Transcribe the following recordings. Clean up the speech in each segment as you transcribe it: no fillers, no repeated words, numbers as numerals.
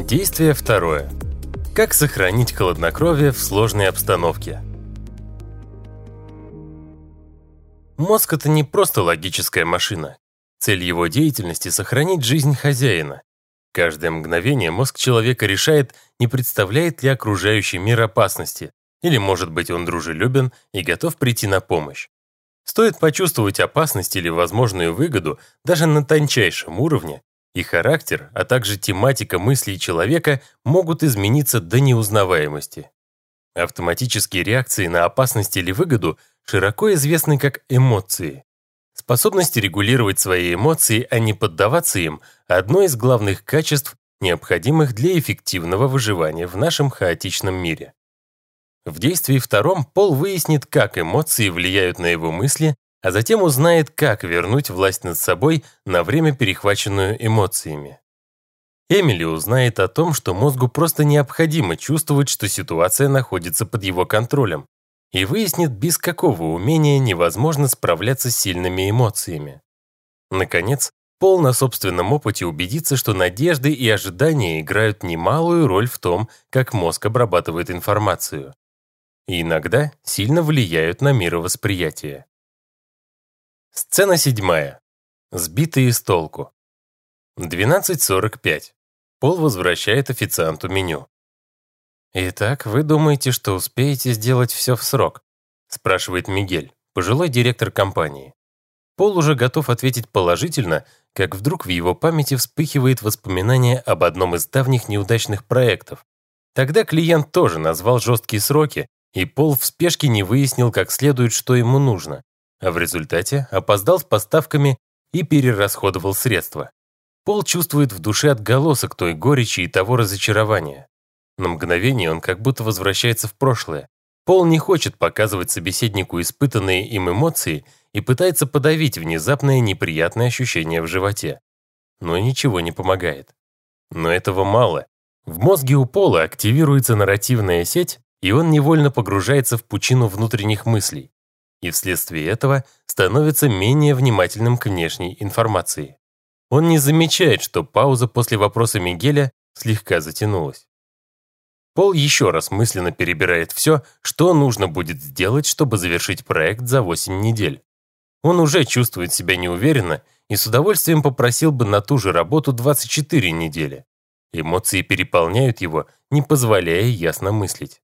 Действие второе. Как сохранить хладнокровие в сложной обстановке? Мозг – это не просто логическая машина. Цель его деятельности – сохранить жизнь хозяина. Каждое мгновение мозг человека решает, не представляет ли окружающий мир опасности, или, может быть, он дружелюбен и готов прийти на помощь. Стоит почувствовать опасность или возможную выгоду даже на тончайшем уровне, и характер, а также тематика мыслей человека могут измениться до неузнаваемости. Автоматические реакции на опасность или выгоду широко известны как эмоции. Способность регулировать свои эмоции, а не поддаваться им – одно из главных качеств, необходимых для эффективного выживания в нашем хаотичном мире. В действии втором Пол выяснит, как эмоции влияют на его мысли, а затем узнает, как вернуть власть над собой на время, перехваченную эмоциями. Эмили узнает о том, что мозгу просто необходимо чувствовать, что ситуация находится под его контролем, и выяснит, без какого умения невозможно справляться с сильными эмоциями. Наконец, Пол на собственном опыте убедится, что надежды и ожидания играют немалую роль в том, как мозг обрабатывает информацию, и иногда сильно влияют на мировосприятие. Сцена 7. Сбитые с толку. 12:45. Пол возвращает официанту меню. «Итак, вы думаете, что успеете сделать все в срок?» спрашивает Мигель, пожилой директор компании. Пол уже готов ответить положительно, как вдруг в его памяти вспыхивает воспоминание об одном из давних неудачных проектов. Тогда клиент тоже назвал жесткие сроки, и Пол в спешке не выяснил как следует, что ему нужно, а в результате опоздал с поставками и перерасходовал средства. Пол чувствует в душе отголосок той горечи и того разочарования. На мгновение он как будто возвращается в прошлое. Пол не хочет показывать собеседнику испытанные им эмоции и пытается подавить внезапное неприятное ощущение в животе. Но ничего не помогает. Но этого мало. В мозге у Пола активируется нарративная сеть, и он невольно погружается в пучину внутренних мыслей. И вследствие этого становится менее внимательным к внешней информации. Он не замечает, что пауза после вопроса Мигеля слегка затянулась. Пол еще раз мысленно перебирает все, что нужно будет сделать, чтобы завершить проект за 8 недель. Он уже чувствует себя неуверенно и с удовольствием попросил бы на ту же работу 24 недели. Эмоции переполняют его, не позволяя ясно мыслить.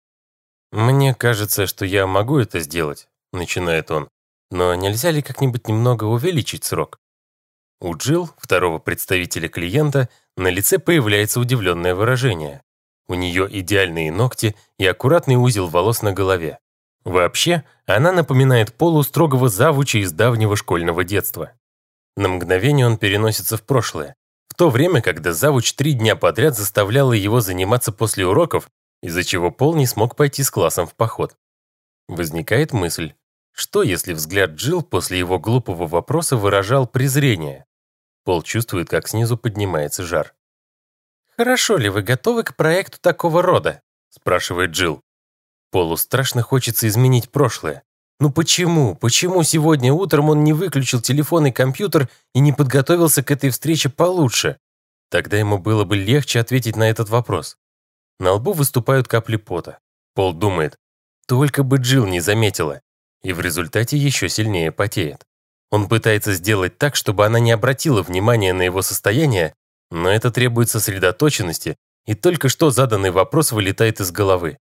«Мне кажется, что я могу это сделать», — начинает он. «Но нельзя ли как-нибудь немного увеличить срок?» У Джилл, второго представителя клиента, на лице появляется удивленное выражение. У нее идеальные ногти и аккуратный узел волос на голове. Вообще, она напоминает Полу строгого завуча из давнего школьного детства. На мгновение он переносится в прошлое. В то время, когда завуч 3 дня подряд заставляла его заниматься после уроков, из-за чего Пол не смог пойти с классом в поход. Возникает мысль, что если взгляд Джилл после его глупого вопроса выражал презрение? Пол чувствует, как снизу поднимается жар. «Хорошо ли вы готовы к проекту такого рода?» спрашивает Джилл. Полу страшно хочется изменить прошлое. Ну почему? Почему сегодня утром он не выключил телефон и компьютер и не подготовился к этой встрече получше? Тогда ему было бы легче ответить на этот вопрос. На лбу выступают капли пота. Пол думает, только бы Джилл не заметила, и в результате еще сильнее потеет. Он пытается сделать так, чтобы она не обратила внимания на его состояние, но это требует сосредоточенности, и только что заданный вопрос вылетает из головы.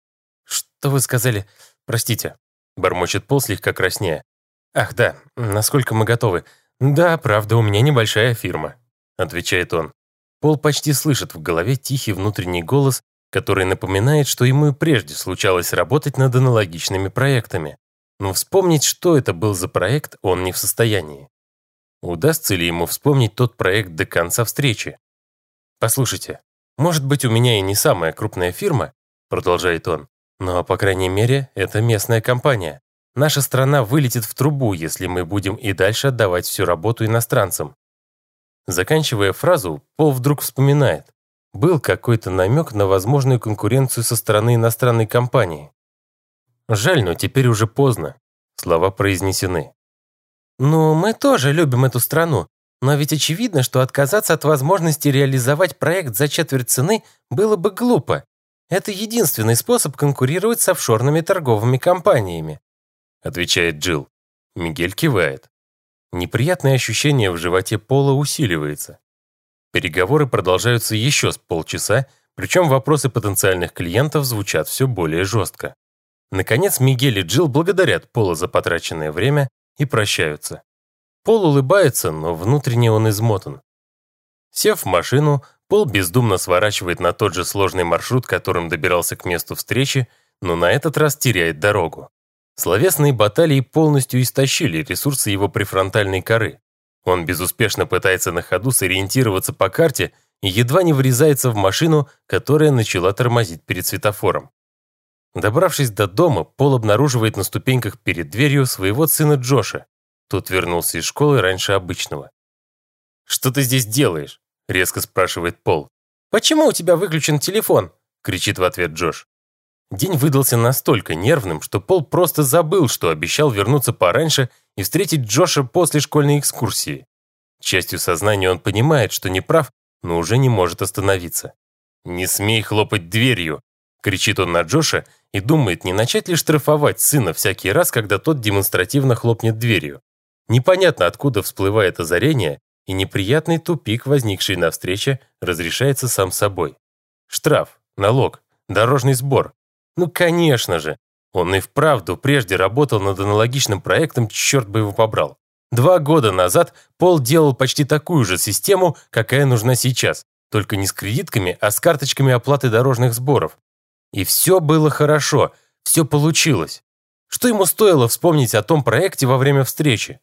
«Что вы сказали? Простите», — бормочет Пол, слегка краснея. «Ах, да, насколько мы готовы? Да, правда, у меня небольшая фирма», — отвечает он. Пол почти слышит в голове тихий внутренний голос, который напоминает, что ему и прежде случалось работать над аналогичными проектами. Но вспомнить, что это был за проект, он не в состоянии. Удастся ли ему вспомнить тот проект до конца встречи? «Послушайте, может быть, у меня и не самая крупная фирма», — продолжает он, «но, по крайней мере, это местная компания. Наша страна вылетит в трубу, если мы будем и дальше отдавать всю работу иностранцам». Заканчивая фразу, Пол вдруг вспоминает. Был какой-то намек на возможную конкуренцию со стороны иностранной компании. Жаль, но теперь уже поздно. Слова произнесены. «Ну, мы тоже любим эту страну. Но ведь очевидно, что отказаться от возможности реализовать проект за четверть цены было бы глупо. Это единственный способ конкурировать с офшорными торговыми компаниями», отвечает Джилл. Мигель кивает. Неприятное ощущение в животе Пола усиливается. Переговоры продолжаются еще с полчаса, причем вопросы потенциальных клиентов звучат все более жестко. Наконец Мигель и Джилл благодарят Пола за потраченное время и прощаются. Пол улыбается, но внутренне он измотан. Сев в машину, Пол бездумно сворачивает на тот же сложный маршрут, которым добирался к месту встречи, но на этот раз теряет дорогу. Словесные баталии полностью истощили ресурсы его префронтальной коры. Он безуспешно пытается на ходу сориентироваться по карте и едва не врезается в машину, которая начала тормозить перед светофором. Добравшись до дома, Пол обнаруживает на ступеньках перед дверью своего сына Джоша. Тот вернулся из школы раньше обычного. «Что ты здесь делаешь?» — резко спрашивает Пол. «Почему у тебя выключен телефон?» — кричит в ответ Джош. День выдался настолько нервным, что Пол просто забыл, что обещал вернуться пораньше и встретить Джоша после школьной экскурсии. Частью сознания он понимает, что не прав, но уже не может остановиться. «Не смей хлопать дверью!» — кричит он на Джоша и думает, не начать ли штрафовать сына всякий раз, когда тот демонстративно хлопнет дверью. Непонятно, откуда всплывает озарение, и неприятный тупик, возникший на встрече, разрешается сам собой. Штраф, налог, дорожный сбор. Ну, конечно же. Он и вправду прежде работал над аналогичным проектом, черт бы его побрал. 2 года назад Пол делал почти такую же систему, какая нужна сейчас, только не с кредитками, а с карточками оплаты дорожных сборов. И все было хорошо, все получилось. Что ему стоило вспомнить о том проекте во время встречи?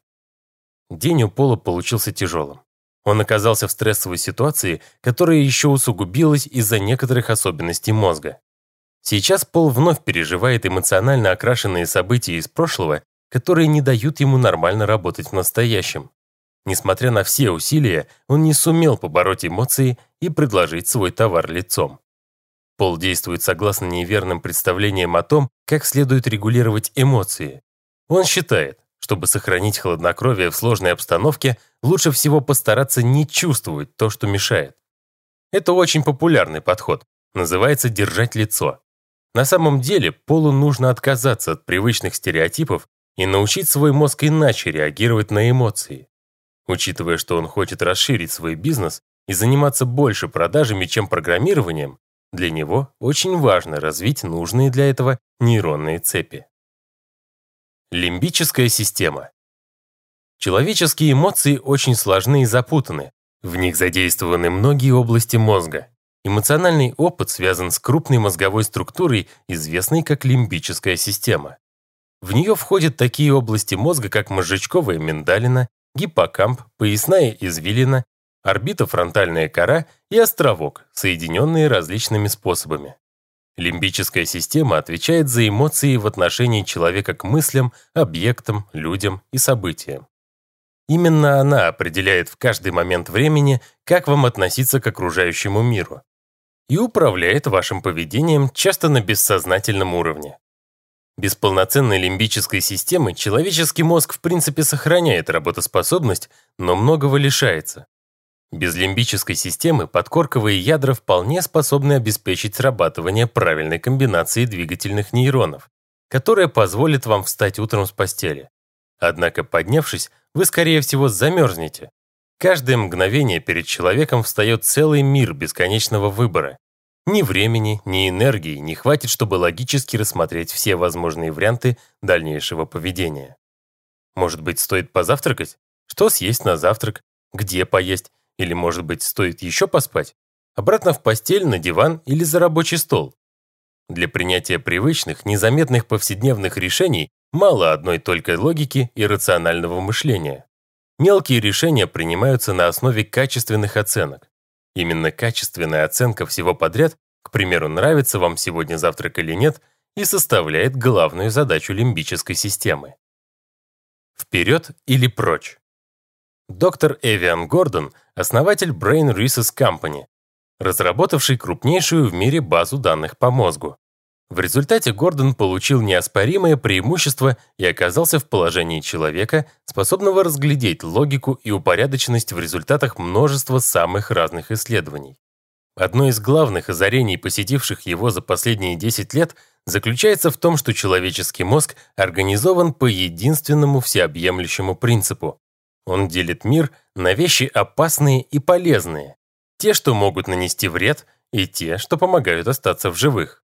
День у Пола получился тяжелым. Он оказался в стрессовой ситуации, которая еще усугубилась из-за некоторых особенностей мозга. Сейчас Пол вновь переживает эмоционально окрашенные события из прошлого, которые не дают ему нормально работать в настоящем. Несмотря на все усилия, он не сумел побороть эмоции и предложить свой товар лицом. Пол действует согласно неверным представлениям о том, как следует регулировать эмоции. Он считает, чтобы сохранить хладнокровие в сложной обстановке, лучше всего постараться не чувствовать то, что мешает. Это очень популярный подход, называется «держать лицо». На самом деле, Полу нужно отказаться от привычных стереотипов и научить свой мозг иначе реагировать на эмоции. Учитывая, что он хочет расширить свой бизнес и заниматься больше продажами, чем программированием, для него очень важно развить нужные для этого нейронные цепи. Лимбическая система. Человеческие эмоции очень сложны и запутаны. В них задействованы многие области мозга. Эмоциональный опыт связан с крупной мозговой структурой, известной как лимбическая система. В нее входят такие области мозга, как мозжечковая миндалина, гиппокамп, поясная извилина, орбитофронтальная кора и островок, соединенные различными способами. Лимбическая система отвечает за эмоции в отношении человека к мыслям, объектам, людям и событиям. Именно она определяет в каждый момент времени, как вам относиться к окружающему миру, и управляет вашим поведением часто на бессознательном уровне. Без полноценной лимбической системы человеческий мозг в принципе сохраняет работоспособность, но многого лишается. Без лимбической системы подкорковые ядра вполне способны обеспечить срабатывание правильной комбинации двигательных нейронов, которая позволит вам встать утром с постели. Однако, поднявшись, вы, скорее всего, замерзнете. Каждое мгновение перед человеком встает целый мир бесконечного выбора. Ни времени, ни энергии не хватит, чтобы логически рассмотреть все возможные варианты дальнейшего поведения. Может быть, стоит позавтракать? Что съесть на завтрак? Где поесть? Или, может быть, стоит еще поспать? Обратно в постель, на диван или за рабочий стол? Для принятия привычных, незаметных повседневных решений мало одной только логики и рационального мышления. Мелкие решения принимаются на основе качественных оценок. Именно качественная оценка всего подряд, к примеру, нравится вам сегодня завтрак или нет, и составляет главную задачу лимбической системы. Вперед или прочь? Доктор Эвиан Гордон – основатель Brain Research Company, разработавший крупнейшую в мире базу данных по мозгу. В результате Гордон получил неоспоримое преимущество и оказался в положении человека, способного разглядеть логику и упорядоченность в результатах множества самых разных исследований. Одно из главных озарений, посетивших его за последние 10 лет, заключается в том, что человеческий мозг организован по единственному всеобъемлющему принципу. Он делит мир на вещи опасные и полезные, те, что могут нанести вред, и те, что помогают остаться в живых.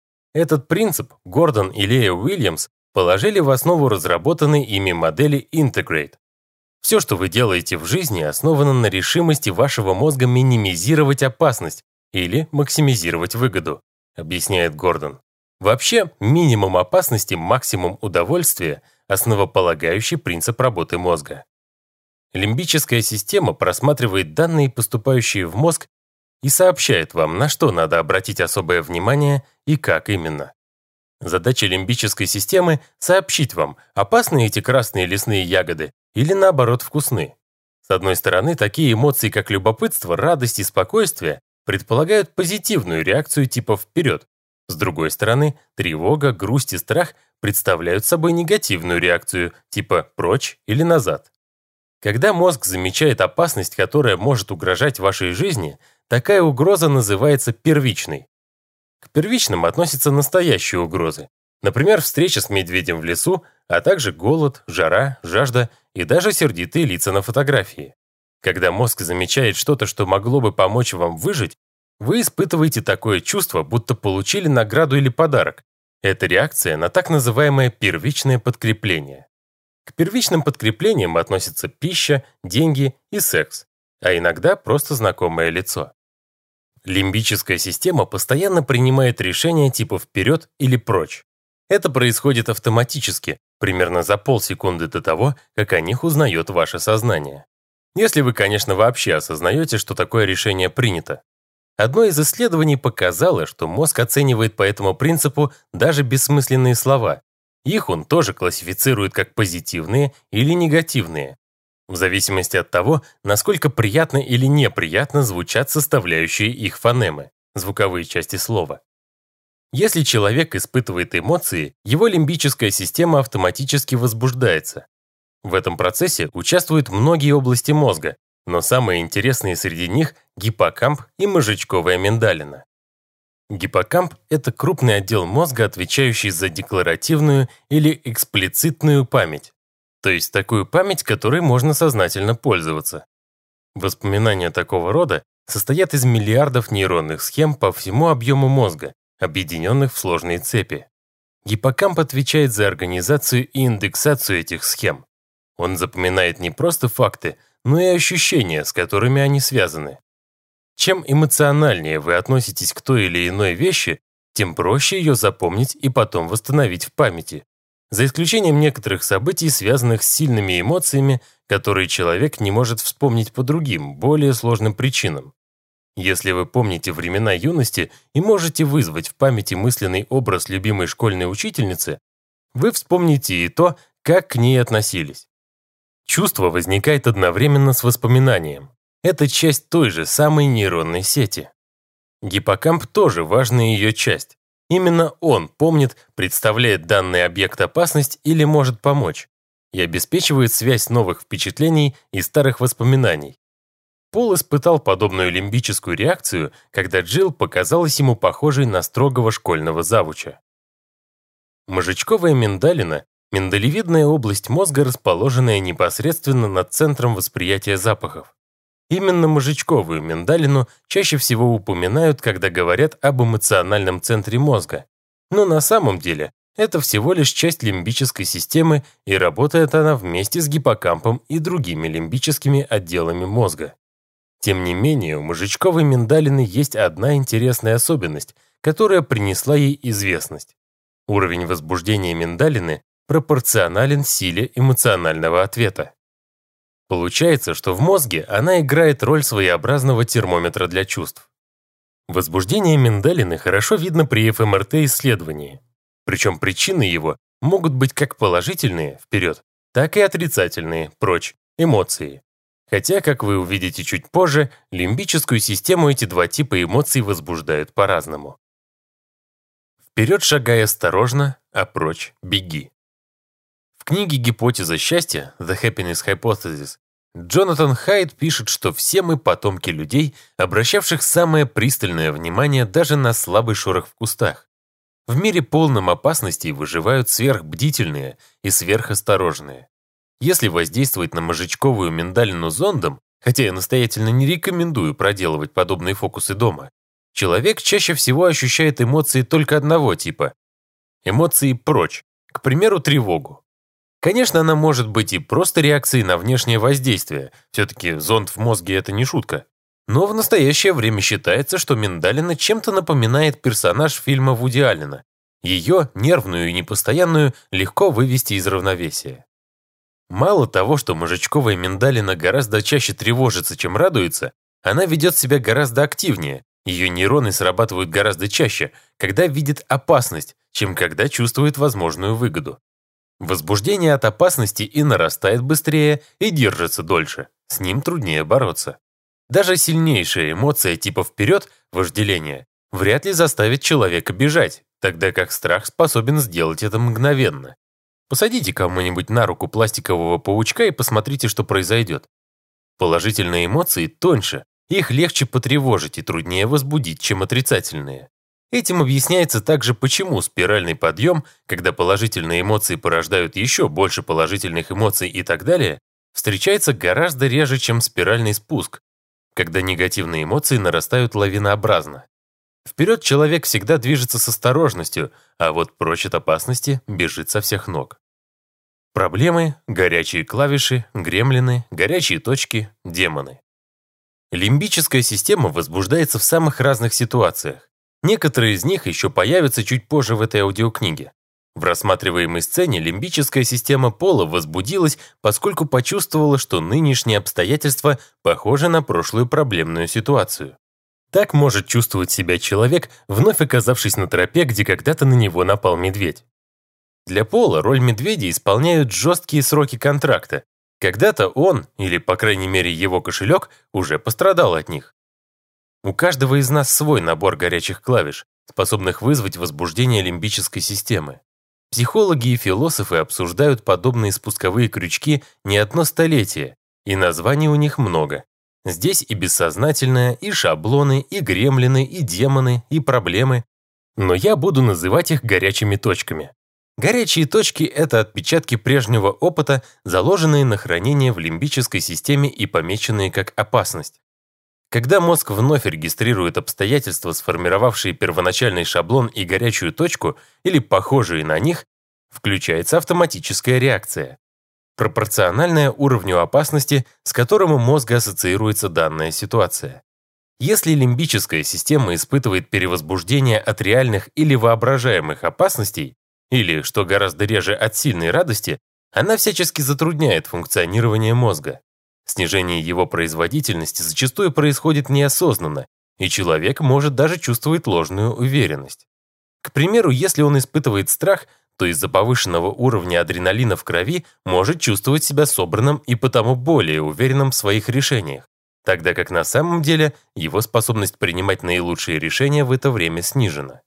Этот принцип Гордон и Лея Уильямс положили в основу разработанной ими модели Integrate. Все, что вы делаете в жизни, основано на решимости вашего мозга минимизировать опасность или максимизировать выгоду, объясняет Гордон. Вообще, минимум опасности, максимум удовольствия – основополагающий принцип работы мозга. Лимбическая система просматривает данные, поступающие в мозг, и сообщает вам, на что надо обратить особое внимание и как именно. Задача лимбической системы – сообщить вам, опасны эти красные лесные ягоды или, наоборот, вкусны. С одной стороны, такие эмоции, как любопытство, радость и спокойствие, предполагают позитивную реакцию типа «вперед». С другой стороны, тревога, грусть и страх представляют собой негативную реакцию типа «прочь» или «назад». Когда мозг замечает опасность, которая может угрожать вашей жизни, такая угроза называется первичной. К первичным относятся настоящие угрозы. Например, встреча с медведем в лесу, а также голод, жара, жажда и даже сердитые лица на фотографии. Когда мозг замечает что-то, что могло бы помочь вам выжить, вы испытываете такое чувство, будто получили награду или подарок. Это реакция на так называемое первичное подкрепление. К первичным подкреплениям относятся пища, деньги и секс, а иногда просто знакомое лицо. Лимбическая система постоянно принимает решения типа «вперед» или «прочь». Это происходит автоматически, примерно за полсекунды до того, как о них узнает ваше сознание. Если вы, конечно, вообще осознаете, что такое решение принято. Одно из исследований показало, что мозг оценивает по этому принципу даже бессмысленные слова. Их он тоже классифицирует как позитивные или негативные, в зависимости от того, насколько приятно или неприятно звучат составляющие их фонемы, звуковые части слова. Если человек испытывает эмоции, его лимбическая система автоматически возбуждается. В этом процессе участвуют многие области мозга, но самые интересные среди них – гиппокамп и мозжечковая миндалина. Гиппокамп – это крупный отдел мозга, отвечающий за декларативную или эксплицитную память, то есть такую память, которой можно сознательно пользоваться. Воспоминания такого рода состоят из миллиардов нейронных схем по всему объему мозга, объединенных в сложные цепи. Гиппокамп отвечает за организацию и индексацию этих схем. Он запоминает не просто факты, но и ощущения, с которыми они связаны. Чем эмоциональнее вы относитесь к той или иной вещи, тем проще ее запомнить и потом восстановить в памяти, за исключением некоторых событий, связанных с сильными эмоциями, которые человек не может вспомнить по другим, более сложным причинам. Если вы помните времена юности и можете вызвать в памяти мысленный образ любимой школьной учительницы, вы вспомните и то, как к ней относились. Чувство возникает одновременно с воспоминанием. Это часть той же самой нейронной сети. Гиппокамп тоже важная ее часть. Именно он помнит, представляет данный объект опасность или может помочь, и обеспечивает связь новых впечатлений и старых воспоминаний. Пол испытал подобную лимбическую реакцию, когда Джилл показалась ему похожей на строгого школьного завуча. Мозжечковая миндалина – миндалевидная область мозга, расположенная непосредственно над центром восприятия запахов. Именно мозжечковую миндалину чаще всего упоминают, когда говорят об эмоциональном центре мозга. Но на самом деле это всего лишь часть лимбической системы, и работает она вместе с гиппокампом и другими лимбическими отделами мозга. Тем не менее, у мозжечковой миндалины есть одна интересная особенность, которая принесла ей известность. Уровень возбуждения миндалины пропорционален силе эмоционального ответа. Получается, что в мозге она играет роль своеобразного термометра для чувств. Возбуждение миндалины хорошо видно при ФМРТ-исследовании. Причем причины его могут быть как положительные, вперед, так и отрицательные, прочь, эмоции. Хотя, как вы увидите чуть позже, лимбическую систему эти два типа эмоций возбуждают по-разному. Вперед шагай осторожно, а прочь беги. В книге «Гипотеза счастья» The Happiness Hypothesis Джонатан Хайд пишет, что все мы потомки людей, обращавших самое пристальное внимание даже на слабый шорох в кустах. В мире полном опасностей выживают сверхбдительные и сверхосторожные. Если воздействовать на мозжечковую миндалину зондом, хотя я настоятельно не рекомендую проделывать подобные фокусы дома, человек чаще всего ощущает эмоции только одного типа. Эмоции прочь, к примеру, тревогу. Конечно, она может быть и просто реакцией на внешнее воздействие, все-таки зонд в мозге – это не шутка. Но в настоящее время считается, что миндалина чем-то напоминает персонаж фильма Вуди Аллена. Ее, нервную и непостоянную, легко вывести из равновесия. Мало того, что мозжечковая миндалина гораздо чаще тревожится, чем радуется, она ведет себя гораздо активнее, ее нейроны срабатывают гораздо чаще, когда видит опасность, чем когда чувствует возможную выгоду. Возбуждение от опасности и нарастает быстрее, и держится дольше, с ним труднее бороться. Даже сильнейшая эмоция типа «вперед» вожделение вряд ли заставит человека бежать, тогда как страх способен сделать это мгновенно. Посадите кому-нибудь на руку пластикового паучка и посмотрите, что произойдет. Положительные эмоции тоньше, их легче потревожить и труднее возбудить, чем отрицательные. Этим объясняется также, почему спиральный подъем, когда положительные эмоции порождают еще больше положительных эмоций и так далее, встречается гораздо реже, чем спиральный спуск, когда негативные эмоции нарастают лавинообразно. Вперед человек всегда движется с осторожностью, а вот прочь от опасности бежит со всех ног. Проблемы, горячие клавиши, гремлины, горячие точки, демоны. Лимбическая система возбуждается в самых разных ситуациях. Некоторые из них еще появятся чуть позже в этой аудиокниге. В рассматриваемой сцене лимбическая система Пола возбудилась, поскольку почувствовала, что нынешние обстоятельства похожи на прошлую проблемную ситуацию. Так может чувствовать себя человек, вновь оказавшись на тропе, где когда-то на него напал медведь. Для Пола роль медведя исполняют жесткие сроки контракта. Когда-то он, или по крайней мере его кошелек, уже пострадал от них. У каждого из нас свой набор горячих клавиш, способных вызвать возбуждение лимбической системы. Психологи и философы обсуждают подобные спусковые крючки не одно столетие, и названий у них много. Здесь и бессознательное, и шаблоны, и гремлины, и демоны, и проблемы. Но я буду называть их горячими точками. Горячие точки – это отпечатки прежнего опыта, заложенные на хранение в лимбической системе и помеченные как опасность. Когда мозг вновь регистрирует обстоятельства, сформировавшие первоначальный шаблон и горячую точку, или похожие на них, включается автоматическая реакция, пропорциональная уровню опасности, с которым у мозга ассоциируется данная ситуация. Если лимбическая система испытывает перевозбуждение от реальных или воображаемых опасностей, или, что гораздо реже, от сильной радости, она всячески затрудняет функционирование мозга. Снижение его производительности зачастую происходит неосознанно, и человек может даже чувствовать ложную уверенность. К примеру, если он испытывает страх, то из-за повышенного уровня адреналина в крови может чувствовать себя собранным и потому более уверенным в своих решениях, тогда как на самом деле его способность принимать наилучшие решения в это время снижена.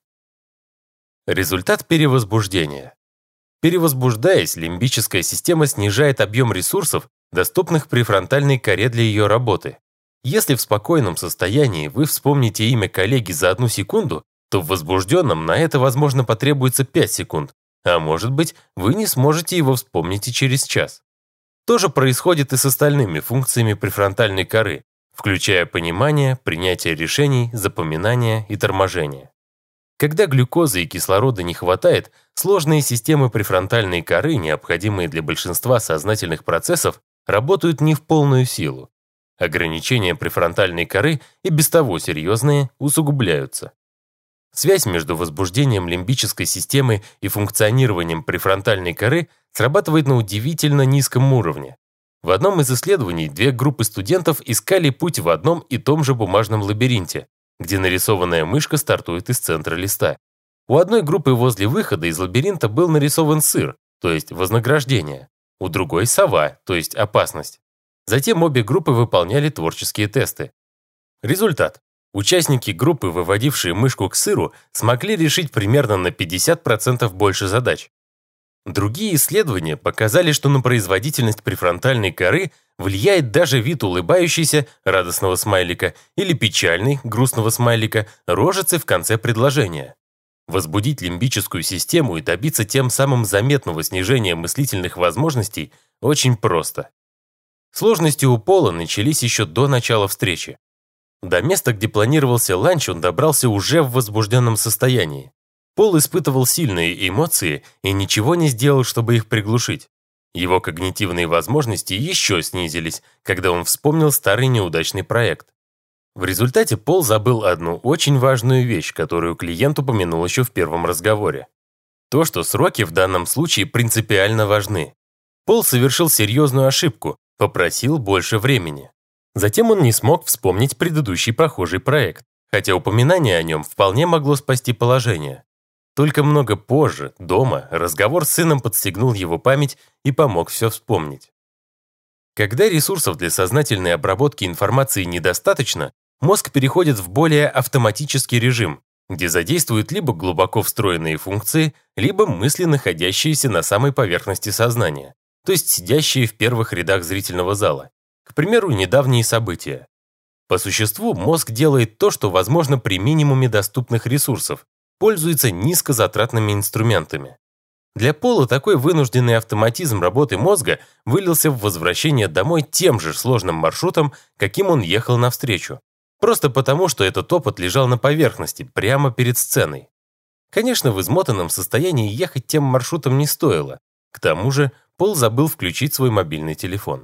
Результат перевозбуждения. Перевозбуждаясь, лимбическая система снижает объем ресурсов, доступных префронтальной коре для ее работы. Если в спокойном состоянии вы вспомните имя коллеги за 1 секунду, то в возбужденном на это, возможно, потребуется 5 секунд, а может быть, вы не сможете его вспомнить и через час. То же происходит и с остальными функциями префронтальной коры, включая понимание, принятие решений, запоминание и торможение. Когда глюкозы и кислорода не хватает, сложные системы префронтальной коры, необходимые для большинства сознательных процессов, работают не в полную силу. Ограничения префронтальной коры, и без того серьезные, усугубляются. Связь между возбуждением лимбической системы и функционированием префронтальной коры срабатывает на удивительно низком уровне. В одном из исследований 2 группы студентов искали путь в одном и том же бумажном лабиринте, где нарисованная мышка стартует из центра листа. У одной группы возле выхода из лабиринта был нарисован сыр, то есть вознаграждение, у другой сова, то есть опасность. Затем обе группы выполняли творческие тесты. Результат. Участники группы, выводившие мышку к сыру, смогли решить примерно на 50% больше задач. Другие исследования показали, что на производительность префронтальной коры влияет даже вид улыбающейся радостного смайлика или печальный грустного смайлика рожицы в конце предложения. Возбудить лимбическую систему и добиться тем самым заметного снижения мыслительных возможностей очень просто. Сложности у Пола начались еще до начала встречи. До места, где планировался ланч, он добрался уже в возбужденном состоянии. Пол испытывал сильные эмоции и ничего не сделал, чтобы их приглушить. Его когнитивные возможности еще снизились, когда он вспомнил старый неудачный проект. В результате Пол забыл одну очень важную вещь, которую клиент упомянул еще в первом разговоре. То, что сроки в данном случае принципиально важны. Пол совершил серьезную ошибку, попросил больше времени. Затем он не смог вспомнить предыдущий похожий проект, хотя упоминание о нем вполне могло спасти положение. Только много позже, дома, разговор с сыном подстегнул его память и помог все вспомнить. Когда ресурсов для сознательной обработки информации недостаточно, мозг переходит в более автоматический режим, где задействуют либо глубоко встроенные функции, либо мысли, находящиеся на самой поверхности сознания, то есть сидящие в первых рядах зрительного зала. К примеру, недавние события. По существу, мозг делает то, что возможно при минимуме доступных ресурсов, пользуется низкозатратными инструментами. Для Пола такой вынужденный автоматизм работы мозга вылился в возвращение домой тем же сложным маршрутом, каким он ехал навстречу. Просто потому, что этот опыт лежал на поверхности, прямо перед сценой. Конечно, в измотанном состоянии ехать тем маршрутом не стоило. К тому же, Пол забыл включить свой мобильный телефон.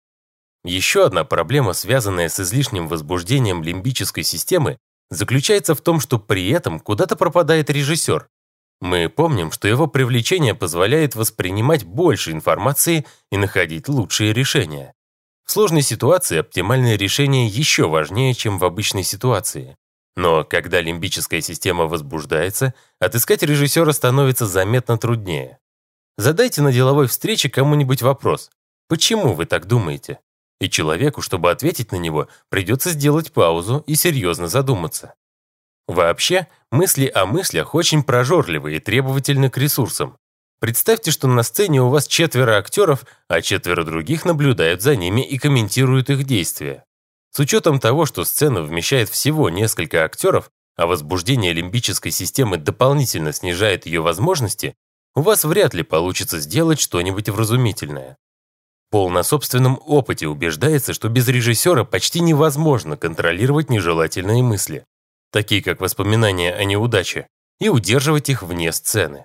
Еще одна проблема, связанная с излишним возбуждением лимбической системы, заключается в том, что при этом куда-то пропадает режиссер. Мы помним, что его привлечение позволяет воспринимать больше информации и находить лучшие решения. В сложной ситуации оптимальное решение еще важнее, чем в обычной ситуации. Но когда лимбическая система возбуждается, отыскать режиссера становится заметно труднее. Задайте на деловой встрече кому-нибудь вопрос: «Почему вы так думаете?» И человеку, чтобы ответить на него, придется сделать паузу и серьезно задуматься. Вообще, мысли о мыслях очень прожорливы и требовательны к ресурсам. Представьте, что на сцене у вас 4 актеров, а 4 других наблюдают за ними и комментируют их действия. С учетом того, что сцена вмещает всего несколько актеров, а возбуждение лимбической системы дополнительно снижает ее возможности, у вас вряд ли получится сделать что-нибудь вразумительное. Пол на собственном опыте убеждается, что без режиссера почти невозможно контролировать нежелательные мысли, такие как воспоминания о неудаче, и удерживать их вне сцены.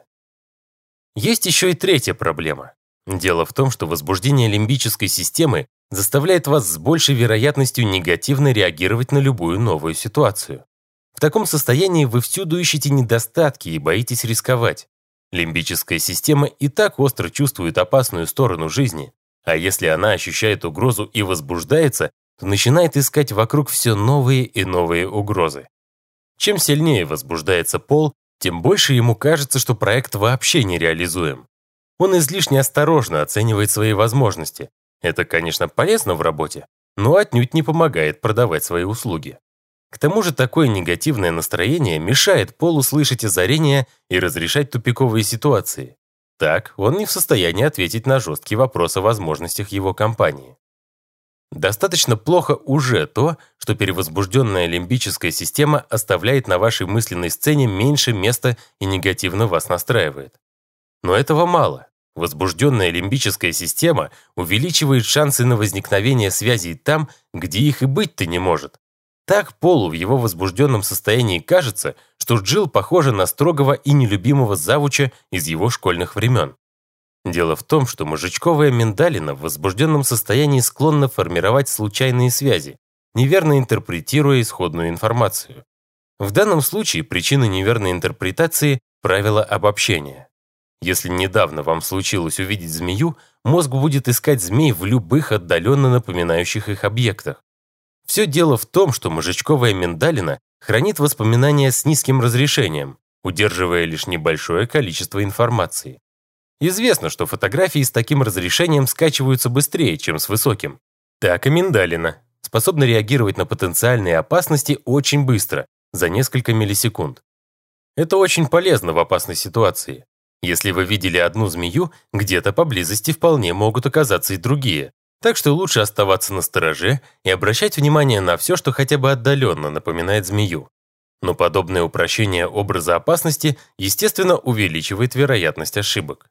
Есть еще и третья проблема. Дело в том, что возбуждение лимбической системы заставляет вас с большей вероятностью негативно реагировать на любую новую ситуацию. В таком состоянии вы всюду ищете недостатки и боитесь рисковать. Лимбическая система и так остро чувствует опасную сторону жизни, а если она ощущает угрозу и возбуждается, то начинает искать вокруг все новые и новые угрозы. Чем сильнее возбуждается Пол, тем больше ему кажется, что проект вообще нереализуем. Он излишне осторожно оценивает свои возможности. Это, конечно, полезно в работе, но отнюдь не помогает продавать свои услуги. К тому же такое негативное настроение мешает Полу слышать озарения и разрешать тупиковые ситуации. Так, он не в состоянии ответить на жесткий вопрос о возможностях его компании. Достаточно плохо уже то, что перевозбужденная лимбическая система оставляет на вашей мысленной сцене меньше места и негативно вас настраивает. Но этого мало. Возбужденная лимбическая система увеличивает шансы на возникновение связей там, где их и быть-то не может. Так Полу в его возбужденном состоянии кажется, что Джилл похожа на строгого и нелюбимого завуча из его школьных времен. Дело в том, что мозжечковая миндалина в возбужденном состоянии склонна формировать случайные связи, неверно интерпретируя исходную информацию. В данном случае причина неверной интерпретации – правило обобщения. Если недавно вам случилось увидеть змею, мозг будет искать змей в любых отдаленно напоминающих их объектах. Все дело в том, что мозжечковая миндалина хранит воспоминания с низким разрешением, удерживая лишь небольшое количество информации. Известно, что фотографии с таким разрешением скачиваются быстрее, чем с высоким. Так и миндалина. способны реагировать на потенциальные опасности очень быстро, за несколько миллисекунд. Это очень полезно в опасной ситуации. Если вы видели одну змею, где-то поблизости вполне могут оказаться и другие. Так что лучше оставаться настороже и обращать внимание на все, что хотя бы отдаленно напоминает змею. Но подобное упрощение образа опасности, естественно, увеличивает вероятность ошибок.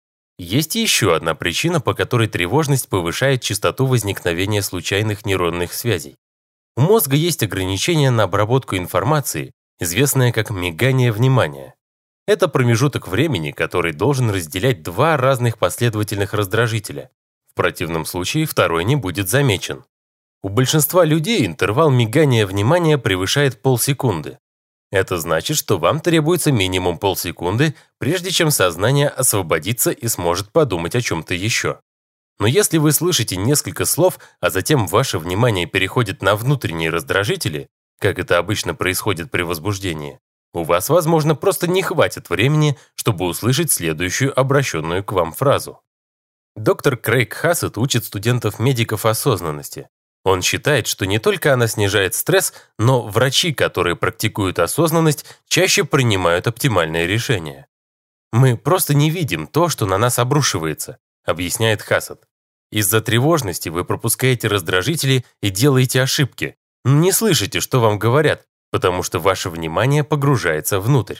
Есть и еще одна причина, по которой тревожность повышает частоту возникновения случайных нейронных связей. У мозга есть ограничение на обработку информации, известное как мигание внимания. Это промежуток времени, который должен разделять два разных последовательных раздражителя. В противном случае второй не будет замечен. У большинства людей интервал мигания внимания превышает полсекунды. Это значит, что вам требуется минимум полсекунды, прежде чем сознание освободится и сможет подумать о чем-то еще. Но если вы слышите несколько слов, а затем ваше внимание переходит на внутренние раздражители, как это обычно происходит при возбуждении, у вас, возможно, просто не хватит времени, чтобы услышать следующую обращенную к вам фразу. Доктор Крейг Хассет учит студентов-медиков осознанности. Он считает, что не только она снижает стресс, но врачи, которые практикуют осознанность, чаще принимают оптимальные решения. «Мы просто не видим то, что на нас обрушивается», объясняет Хассет. «Из-за тревожности вы пропускаете раздражители и делаете ошибки. Не слышите, что вам говорят, потому что ваше внимание погружается внутрь».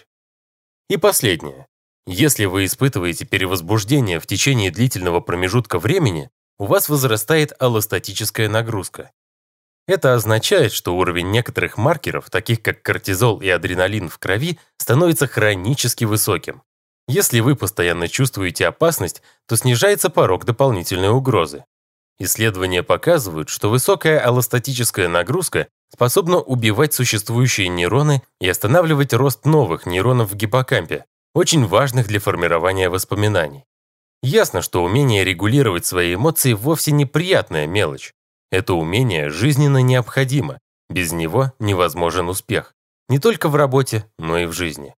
И последнее. Если вы испытываете перевозбуждение в течение длительного промежутка времени, у вас возрастает аллостатическая нагрузка. Это означает, что уровень некоторых маркеров, таких как кортизол и адреналин в крови, становится хронически высоким. Если вы постоянно чувствуете опасность, то снижается порог дополнительной угрозы. Исследования показывают, что высокая аллостатическая нагрузка способна убивать существующие нейроны и останавливать рост новых нейронов в гиппокампе, очень важных для формирования воспоминаний. Ясно, что умение регулировать свои эмоции вовсе не приятная мелочь. Это умение жизненно необходимо. Без него невозможен успех. Не только в работе, но и в жизни.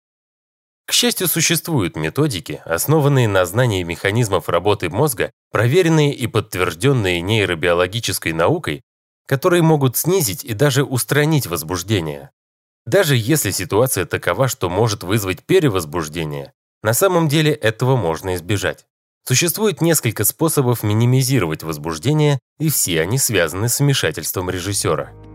К счастью, существуют методики, основанные на знании механизмов работы мозга, проверенные и подтвержденные нейробиологической наукой, которые могут снизить и даже устранить возбуждение. Даже если ситуация такова, что может вызвать перевозбуждение, на самом деле этого можно избежать. Существует несколько способов минимизировать возбуждение, и все они связаны с вмешательством режиссера.